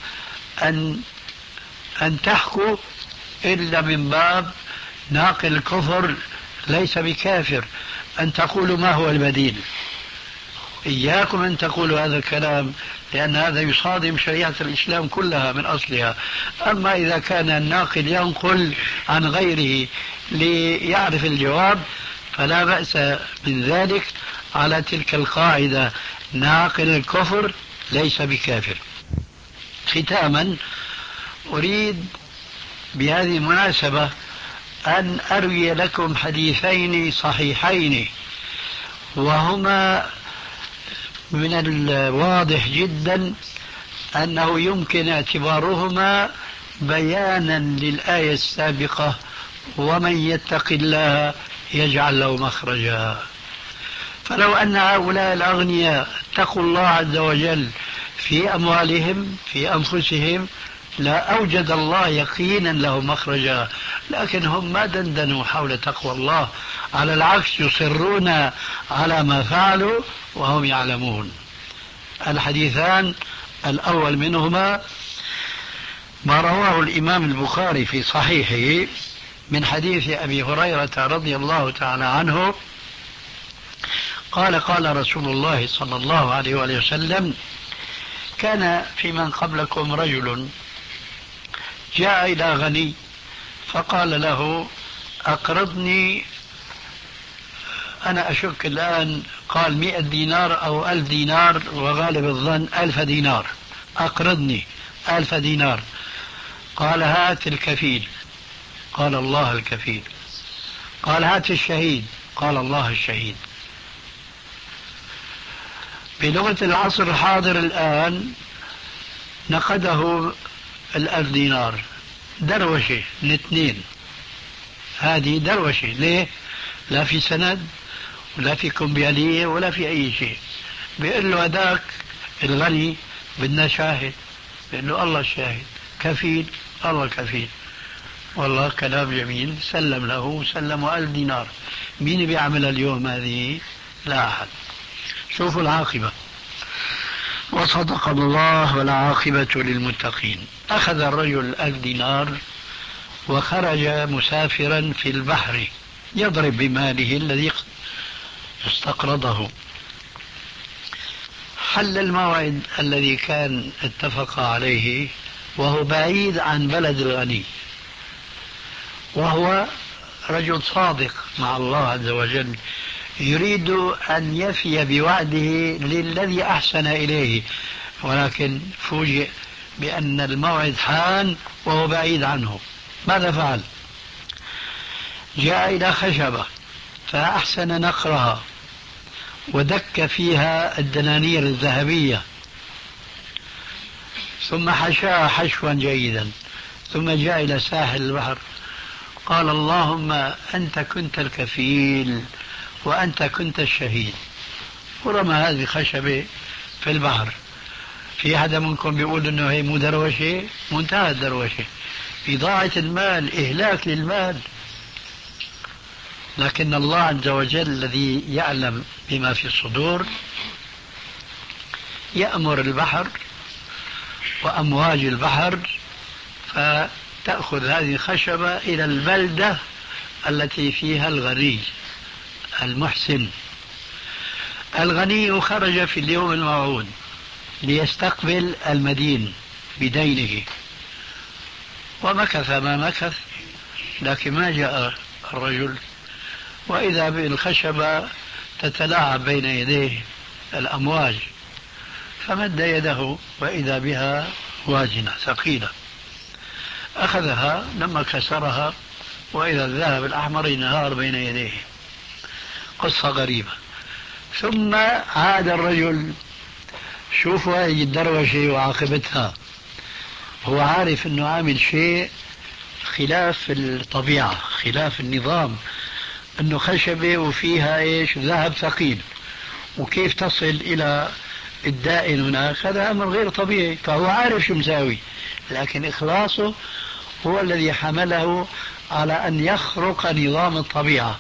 أن تحكوا إلا من باب ناقل الكفر ليس بكافر، أن تقولوا ما هو البديل. إياكم أن تقولوا هذا الكلام، لأن هذا يصادم شريعة الإسلام كلها من أصلها. أما إذا كان الناقل ينقل عن غيره ليعرف الجواب، فلا بأس من ذلك على تلك القاعدة: ناقل الكفر ليس بكافر. ختاما، أريد بهذه المناسبة أن أروي لكم حديثين صحيحين، وهما من الواضح جدا أنه يمكن اعتبارهما بيانا للآية السابقة: ومن يتق الله يجعل له مخرجا. فلو أن هؤلاء الأغنياء اتقوا الله عز وجل في أموالهم في أنفسهم لا أوجد الله يقينا له مخرجا، لكن هم ما دندنوا حول تقوى الله، على العكس يصرون على ما فعلوا وهم يعلمون. الحديثان الأول منهما ما رواه الإمام البخاري في صحيحه من حديث أبي هريرة رضي الله تعالى عنه قال: قال رسول الله صلى الله عليه وآله وسلم: كان في من قبلكم رجل جاء إلى غني فقال له: أقرضني، أنا أشك الآن قال 100 دينار أو 1000 دينار، وغالب الظن 1000 دينار، أقرضني 1000 دينار. قال: هات الكفيل. قال: الله الكفيل. قال: هات الشهيد. قال: الله الشهيد. بلغة العصر الحاضر الآن نقده 1000 دينار، دروشة الاثنين، هذه دروشة. ليه؟ لا في سند ولا في كمبيالية ولا في أي شيء. بيقول له هذاك الغني بدنا شاهد، بيقول له الله الشاهد. كفيل، الله الكفيل. والله كلام جميل، سلم له، سلمه 1000 دينار. مين بيعملها اليوم هذه؟ لا أحد. شوفوا العاقبة. وصدق الله والعاقبة للمتقين. أخذ الرجل 1000 دينار وخرج مسافرا في البحر يضرب بماله الذي استقرضه. حل الموعد الذي كان اتفق عليه وهو بعيد عن بلد الغني، وهو رجل صادق مع الله عز وجل، يريد أن يفي بوعده للذي أحسن إليه، ولكن فوجئ بأن الموعد حان وهو بعيد عنه. ماذا فعل؟ جاء إلى خشبة فأحسن نقرها ودك فيها الدنانير الذهبية، ثم حشاها حشوا جيدا، ثم جاء إلى ساحل البحر قال: اللهم أنت كنت الكفيل وأنت كنت الشهيد، ورمى هذه الخشبة في البحر. في أحد منكم بيقول إنه هي مو دروشة؟ منتهى الدروشة، إضاعة المال، إهلاك للمال. لكن الله عز وجل الذي يعلم بما في الصدور يأمر البحر وأمواج البحر فتأخذ هذه الخشبة إلى البلدة التي فيها الغني المحسن. الغني خرج في اليوم الموعود ليستقبل المدين بدينه، ومكث ما مكث، لكن ما جاء الرجل، وإذا بالخشبة تتلاعب بين يديه الأمواج، فمد يده وإذا بها وازنة ثقيلة، أخذها لما كسرها وإذا الذهب الأحمر ينهار بين يديه. قصة غريبة. ثم عاد الرجل، شوفوا هذه الدروشة وعاقبتها، هو عارف أنه عامل شيء خلاف الطبيعة خلاف النظام، أنه خشبة وفيها إيش؟ ذهب ثقيل، وكيف تصل إلى الدائن هناك؟ هذا أمر غير طبيعي، فهو عارف شو مساوي، لكن إخلاصه هو الذي حمله على أن يخرق نظام الطبيعة،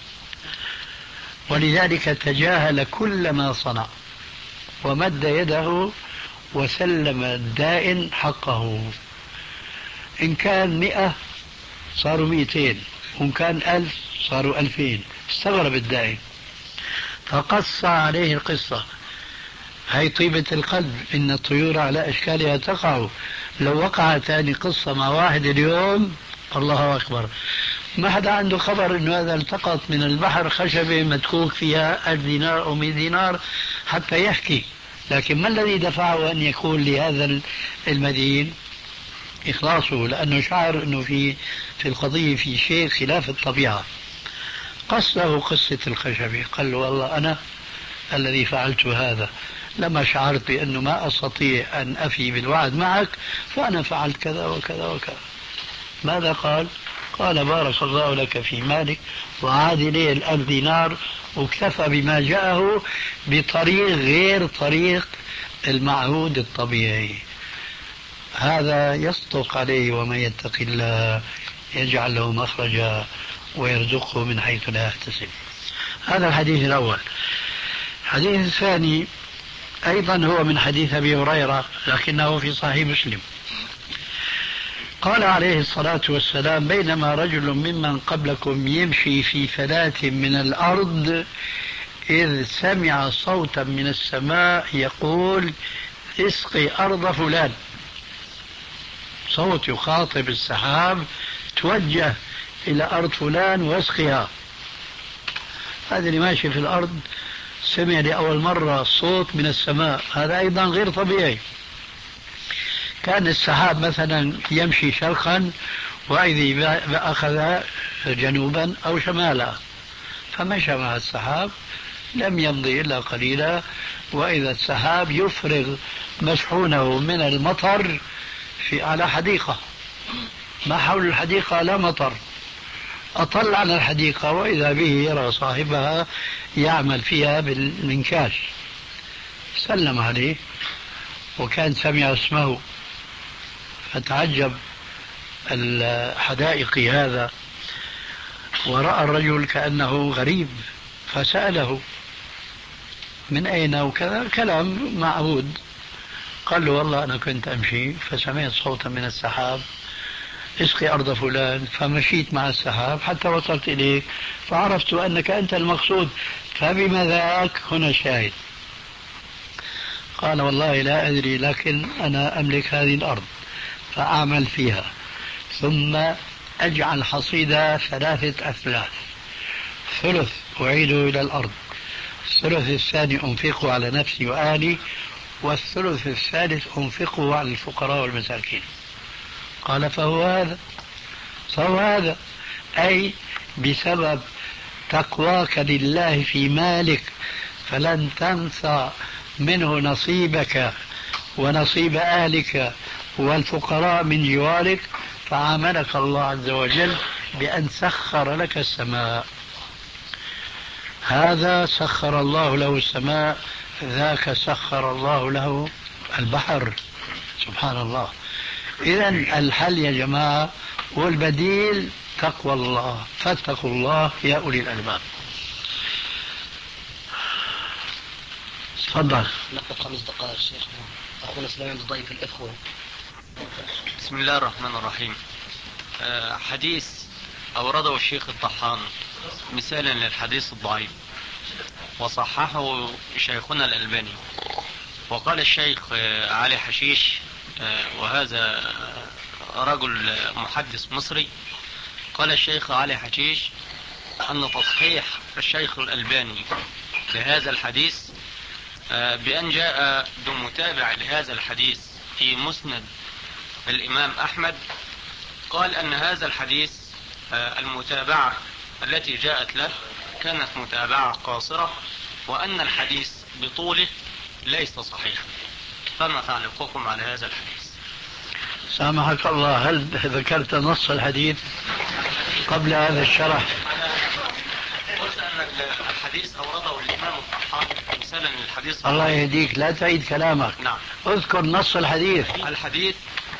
ولذلك تجاهل كل ما صنع ومد يده وسلم الدائن حقه. إن كان 100 صاروا 200، وإن كان 1000 صاروا 2000. استغرب الدائن فقص عليه القصة. هي طيبة القلب، إن الطيور على أشكالها تقع. لو وقعت هذه قصة مع واحد اليوم الله أكبر، ما حدا عنده خبر انه هذا التقط من البحر خشبة متكوك فيها 1000 دينار او 100 دينار حتى يحكي. لكن ما الذي دفعه ان يقول لهذا المدين؟ اخلاصه، لانه شعر انه في القضية في شيء خلاف الطبيعة. قصه قصة الخشبة، قال له والله انا الذي فعلت هذا لما شعرت بأنه ما أستطيع أن أفي بالوعد معك فأنا فعلت كذا وكذا وكذا. ماذا قال؟ قال بارك الله لك في مالك، وعاد إليه 1000 دينار، واكتفى بما جاءه بطريق غير طريق المعهود الطبيعي. هذا يصدق عليه: ومن يتق الله يجعل له مخرجا ويرزقه من حيث لا يحتسب. هذا الحديث الأول. الحديث الثاني أيضا هو من حديث أبي هريرة لكنه في صحيح مسلم. قال عليه الصلاة والسلام: بينما رجل ممن قبلكم يمشي في فلاة من الأرض إذ سمع صوتا من السماء يقول: اسقي أرض فلان. صوت يخاطب السحاب: توجه إلى أرض فلان واسقيها. هذا اللي ماشي في الأرض سمع لأول مرة صوت من السماء، هذا أيضا غير طبيعي. كان السحاب مثلا يمشي شرقا وإذا أخذ جنوبا أو شمالا، فمشى مع السحاب، لم يمضي إلا قليلا وإذا السحاب يفرغ مشحونه من المطر على حديقة، ما حول الحديقة لا مطر، أطل على الحديقة وإذا به يرى صاحبها يعمل فيها بالمنكاش. سلم عليه وكان سمع اسمه، فتعجب الحدائقي هذا ورأى الرجل كأنه غريب، فسأله من أين وكذا، كلام معهود. قال له: والله أنا كنت أمشي فسمعت صوتا من السحاب: اسقي أرض فلان، فمشيت مع السحاب حتى وصلت إليك فعرفت أنك أنت المقصود، فبما ذاك هنا شاهد. قال: والله لا أدري، لكن أنا أملك هذه الأرض فأعمل فيها، ثم أجعل حصيدة 3 أثلاث، ثلث أعيده إلى الأرض، الثلث الثاني أنفقه على نفسي وأهلي، والثلث الثالث أنفقه على الفقراء والمساكين. قال: فهو هذا أي بسبب تقواك لله في مالك فلن تنسى منه نصيبك ونصيب أهلك والفقراء من جوارك، فعاملك الله عز وجل بأن سخر لك السماء. هذا سخر الله له السماء، ذاك سخر الله له البحر. سبحان الله. إذن الحل يا جماعة والبديل تقوى الله، فاتقوا الله يا أولي الألباب. تفضل. نقطة 5 دقائق شيخ. أخونا سليمان ضيف الإخوة. بسم الله الرحمن الرحيم. حديث أورده الشيخ الطحان مثالا للحديث الضعيف وصححه شيخنا الألباني. وقال الشيخ علي حشيش، وهذا رجل محدث مصري، قال الشيخ علي حشيش أن تصحيح الشيخ الألباني لهذا الحديث بأن جاء بمتابع لهذا الحديث في مسند الإمام أحمد، قال أن هذا الحديث المتابعة التي جاءت له كانت متابعة قاصرة، وأن الحديث بطوله ليس صحيحا. فما تعليقكم على هذا الحديث؟ سامحك الله، هل ذكرت نص الحديث قبل هذا الشرح؟ قلت أن الحديث أورده الإمام الطحان مثالا للحديث. الله يهديك، لا تعيد كلامك. نعم. اذكر نص الحديث. الحديث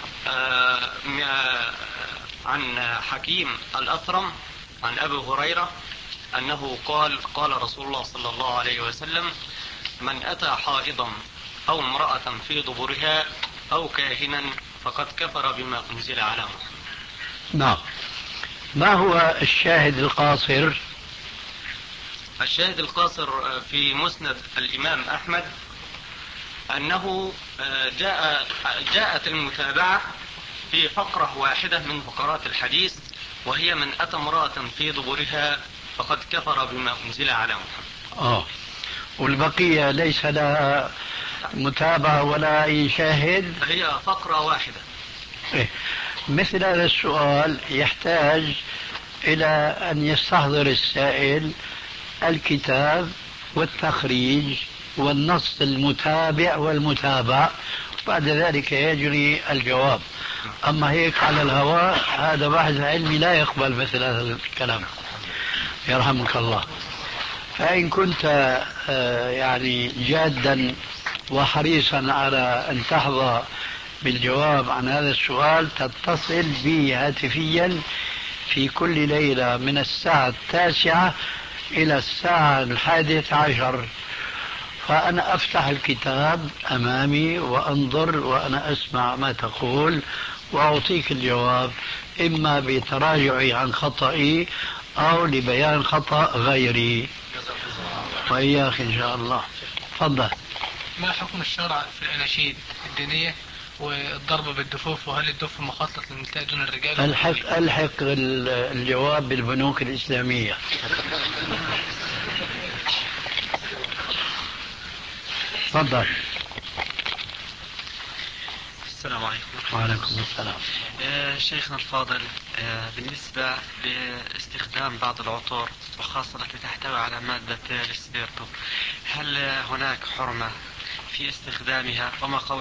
عن حكيم الأثرم عن أبي هريرة أنه قال رسول الله صلى الله عليه وسلم: من أتى حائضا أو امرأة في دبرها أو كاهنا فقد كفر بما أنزل على محمد. نعم. ما هو الشاهد القاصر؟ الشاهد القاصر في مسند الإمام أحمد أنه جاءت المتابعة في فقرة واحدة من فقرات الحديث، وهي من أتى امرأة في دبرها فقد كفر بما أنزل على محمد. والبقية ليس لها متابعة ولا أي شاهد؟ هي فقرة واحدة. مثل هذا السؤال يحتاج إلى أن يستحضر السائل الكتاب والتخريج والنص المتابع والمتابع، بعد ذلك يجري الجواب. أما هيك على الهواء هذا بحث علمي لا يقبل مثل هذا الكلام، يرحمك الله. فإن كنت يعني جادا وحريصا على أن تحظى بالجواب عن هذا السؤال، تتصل بي هاتفيا في كل ليلة من الساعة 9 إلى الساعة 11، فأنا أفتح الكتاب أمامي وأنظر وأنا أسمع ما تقول وأعطيك الجواب، إما بتراجعي عن خطئي أو لبيان خطأ غيري. وإياك إن شاء الله. تفضل. ما حكم الشرع في الأناشيد الدينية والضرب بالدفوف، وهل الدف مخصص للنساء دون الرجال؟ ألحق الجواب بالبنوك الإسلامية. تفضل. السلام عليكم. وعليكم السلام. شيخنا الفاضل، بالنسبة لاستخدام بعض العطور وخاصة التي تحتوي على مادة السبيرتو، هل هناك حرمة في استخدامها؟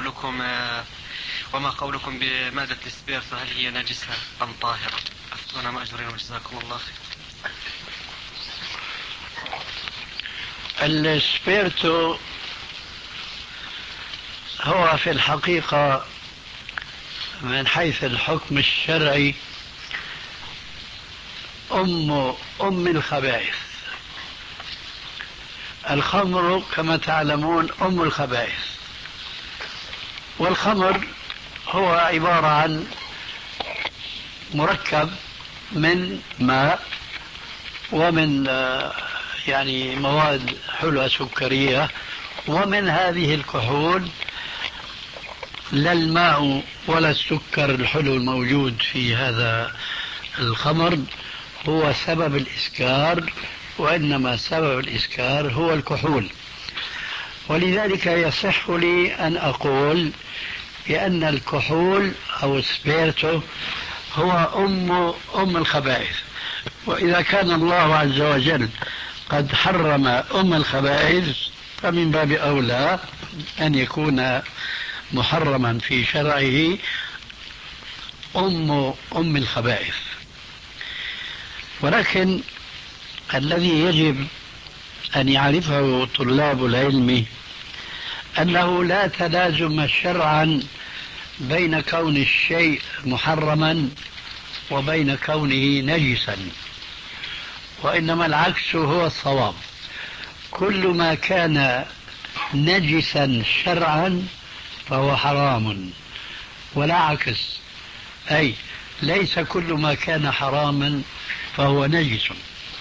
وما قولكم بمادة السبيرتو، هل هي نجسة أم طاهرة؟ أفتونا مأجورين وجزاكم الله خير. السبيرتو هو في الحقيقة من حيث الحكم الشرعي أم الخبائث. الخمر كما تعلمون أم الخبائث، والخمر هو عبارة عن مركب من ماء ومن يعني مواد حلوة سكرية، ومن هذه الكحول لا الماء ولا السكر الحلو الموجود في هذا الخمر هو سبب الإسكار، وإنما سبب الإسكار هو الكحول. ولذلك يصح لي أن أقول بأن الكحول أو السبيرتو هو أم الخبائث. وإذا كان الله عز وجل قد حرم أم الخبائث فمن باب أولى أن يكون محرما في شرعه أم الخبائث. ولكن الذي يجب أن يعرفه طلاب العلم أنه لا تلازم شرعا بين كون الشيء محرما وبين كونه نجسا، وإنما العكس هو الصواب. كل ما كان نجسا شرعا فهو حرام، ولا عكس، أي ليس كل ما كان حراما فهو نجس.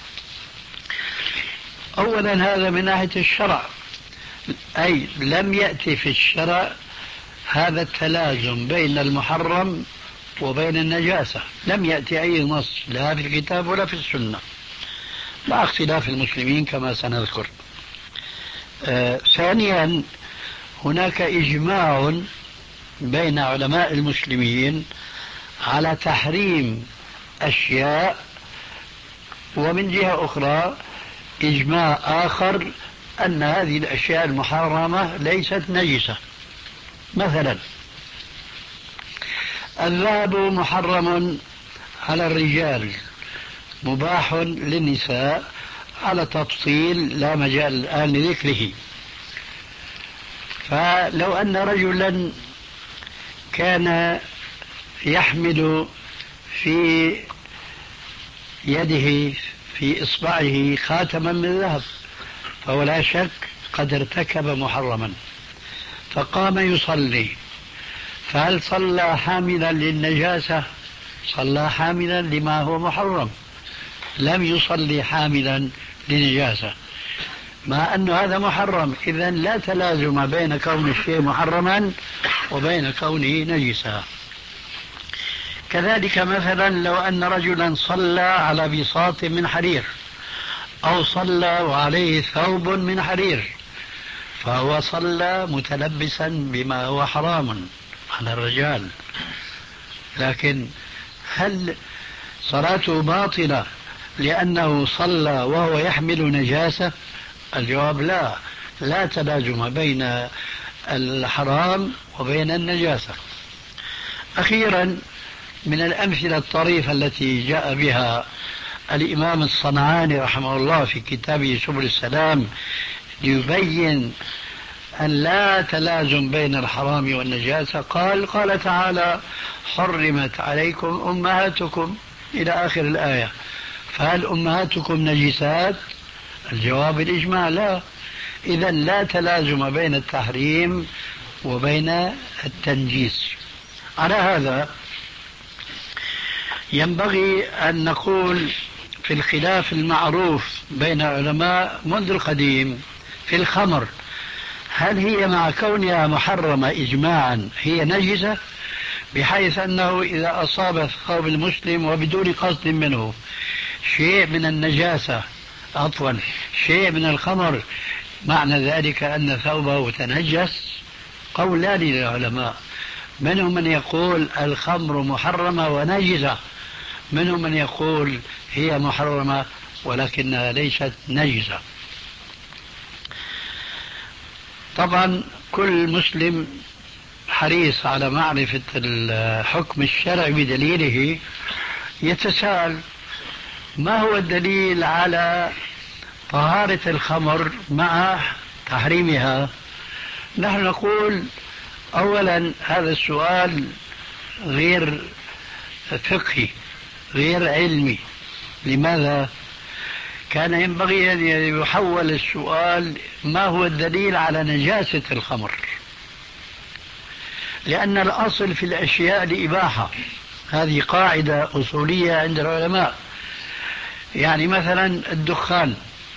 أولا هذا من ناحية الشرع، أي لم يأتي في الشرع هذا التلازم بين المحرم وبين النجاسة، لم يأتي أي نص لا في الكتاب ولا في السنة، مع اختلاف المسلمين كما سنذكر. ثانيا هناك إجماع بين علماء المسلمين على تحريم أشياء، ومن جهة أخرى إجماع آخر أن هذه الأشياء المحرمة ليست نجسة. مثلا الذهب محرم على الرجال، مباح للنساء على تفصيل لا مجال الآن لذكره. فلو أن رجلا كان يحمل في يده في إصبعه خاتما من ذهب فهو لا شك قد ارتكب محرما، فقام يصلي، فهل صلى حاملا للنجاسة؟ صلى حاملا لما هو محرم، لم يصلي حاملا لنجاسة، مع أن هذا محرم. إذن لا تلازم بين كون الشيء محرما وبين كونه نجسا. كذلك مثلا لو أن رجلا صلى على بساط من حرير أو صلى وعليه ثوب من حرير فهو صلى متلبسا بما هو حرام على الرجال، لكن هل صلاته باطلة لأنه صلى وهو يحمل نجاسة؟ الجواب لا، لا تلازم بين الحرام وبين النجاسة. أخيرا، من الأمثلة الطريفة التي جاء بها الإمام الصنعاني رحمه الله في كتابه سبل السلام ليبين أن لا تلازم بين الحرام والنجاسة، قال تعالى: حرمت عليكم أمهاتكم إلى آخر الآية. فهل أمهاتكم نجسات؟ الجواب الإجماع لا. إذا لا تلازم بين التحريم وبين التنجيس. على هذا ينبغي أن نقول في الخلاف المعروف بين العلماء منذ القديم في الخمر، هل هي مع كونها محرمة إجماعا هي نجسة، بحيث أنه إذا أصاب ثوب المسلم وبدون قصد منه شيء من النجاسة شيء من الخمر، معنى ذلك أن ثوبه تنجس؟ قولان للعلماء، منهم من يقول الخمر محرمة ونجسة، منهم من يقول هي محرمة ولكنها ليست نجسة. طبعا كل مسلم حريص على معرفة الحكم الشرعي بدليله، يتساءل: ما هو الدليل على طهارة الخمر مع تحريمها؟ نحن نقول أولا هذا السؤال غير فقهي، غير علمي. لماذا؟ كان ينبغي أن يحول السؤال: ما هو الدليل على نجاسة الخمر؟ لأن الأصل في الأشياء الإباحة، هذه قاعدة أصولية عند العلماء. يعني مثلا الدخان،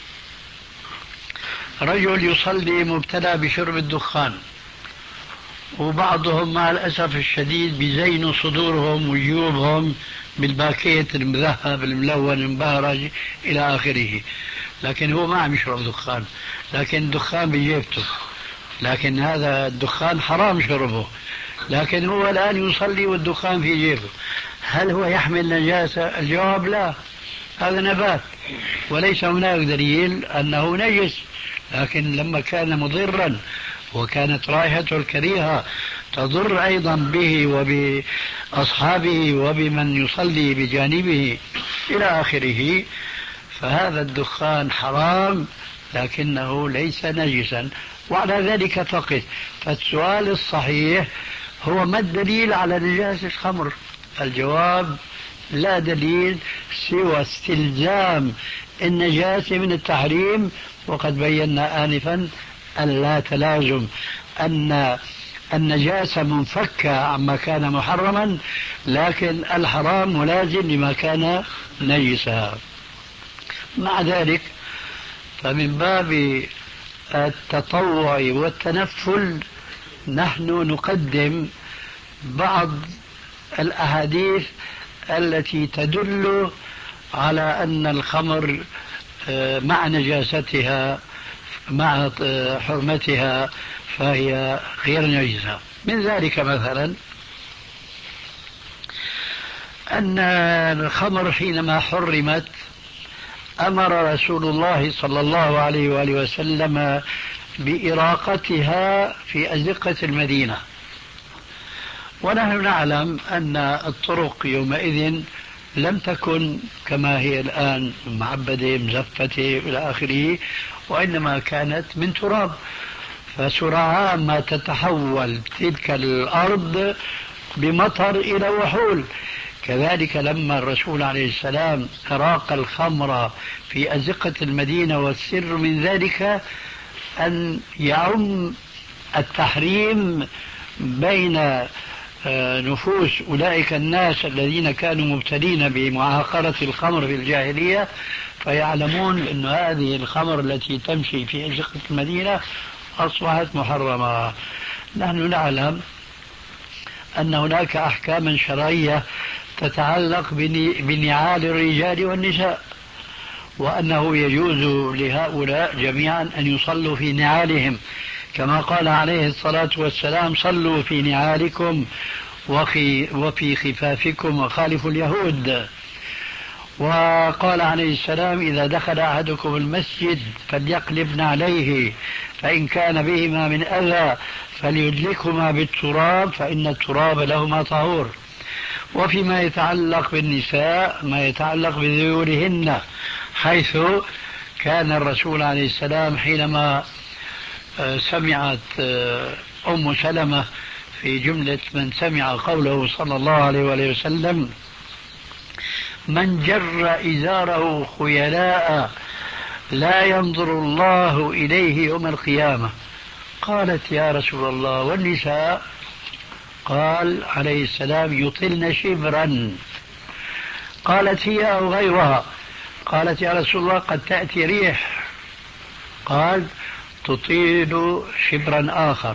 رجل يصلي مبتلى بشرب الدخان، وبعضهم مع الأسف الشديد بيزينوا صدورهم وجيوبهم بالباكيت المذهب الملون المبهرج إلى آخره، لكن هو ما عم يشرب دخان، لكن الدخان بجيبته، لكن هذا الدخان حرام شربه، لكن هو الآن يصلي والدخان في جيبه. هل هو يحمل نجاسة؟ الجواب لا، هذا نبات وليس هناك دليل أنه نجس، لكن لما كان مضرا وكانت رائحته الكريهة تضر أيضا به وبأصحابه وبمن يصلي بجانبه إلى آخره، فهذا الدخان حرام لكنه ليس نجسا، وعلى ذلك تقف. فالسؤال الصحيح هو: ما الدليل على نجاسة الخمر؟ الجواب: لا دليل سوى استلزام النجاسة من التحريم، وقد بينا آنفا أن لا تلازم، أن النجاسة منفكة عما كان محرما، لكن الحرام ملازم لما كان نجسا. مع ذلك فمن باب التطوع والتنفل نحن نقدم بعض الأحاديث التي تدل على أن الخمر مع نجاستها مع حرمتها فهي غير نجسة. من ذلك مثلا أن الخمر حينما حرمت أمر رسول الله صلى الله عليه وآله وسلم بإراقتها في أزقة المدينة، ونحن نعلم أن الطرق يومئذ لم تكن كما هي الآن معبدة مزفتة إلى آخره، وإنما كانت من تراب، فسرعان ما تتحول تلك الأرض بمطر إلى وحول. كذلك لما الرسول عليه السلام أراق الخمر في أزقة المدينة، والسر من ذلك أن يعم التحريم بين نفوس أولئك الناس الذين كانوا مبتلين بمعاقرة الخمر في الجاهلية، فيعلمون أن هذه الخمر التي تمشي في أزقة المدينة أصبحت محرمة. نحن نعلم أن هناك أحكاما شرعية تتعلق بنعال الرجال والنساء، وأنه يجوز لهؤلاء جميعا أن يصلوا في نعالهم، كما قال عليه الصلاة والسلام: صلوا في نعالكم وفي خفافكم وخالفوا اليهود. وقال عليه السلام: إذا دخل أحدكم المسجد فليقلب عليه، فإن كان بهما من أذى فليدلكهما بالتراب، فإن التراب لهما طهور. وفيما يتعلق بالنساء ما يتعلق بذيولهن، حيث كان الرسول عليه السلام حينما سمعت أم سلمة في جملة من سمع قوله صلى الله عليه وآله وسلم: من جر إزاره خيلاء لا ينظر الله إليه يوم القيامة. قالت: يا رسول الله والنساء؟ قال عليه السلام: يطلن شبرا. قالت: هي أو غيرها؟ قالت: يا رسول الله قد تأتي ريح. قال: تطيل شبرا آخر،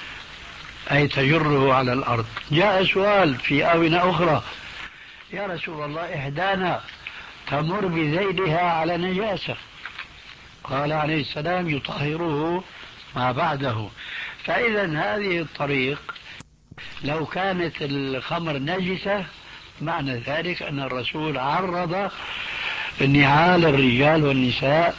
أي تجره على الأرض. جاء سؤال في آونة أخرى: يا رسول الله إحدانا تمر بذيلها على نجاسة. قال عليه السلام: يطهره ما بعده. فإذا هذه الطريق لو كانت الخمر نجسة معنى ذلك أن الرسول عرض نعال الرجال والنساء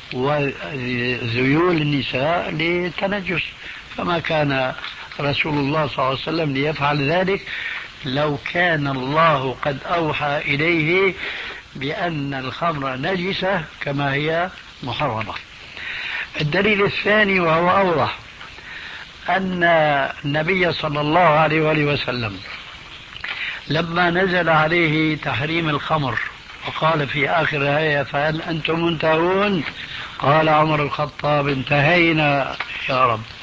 وذيول النساء للتنجس، فما كان رسول الله صلى الله عليه وسلم ليفعل ذلك لو كان الله قد أوحى إليه بأن الخمر نجسة كما هي محرمة. الدليل الثاني وهو أوضح أن النبي صلى الله عليه وآله وسلم لما نزل عليه تحريم الخمر وقال في آخر الآية: فهل أنتم منتهون؟ قال عمر الخطاب: انتهينا يا رب.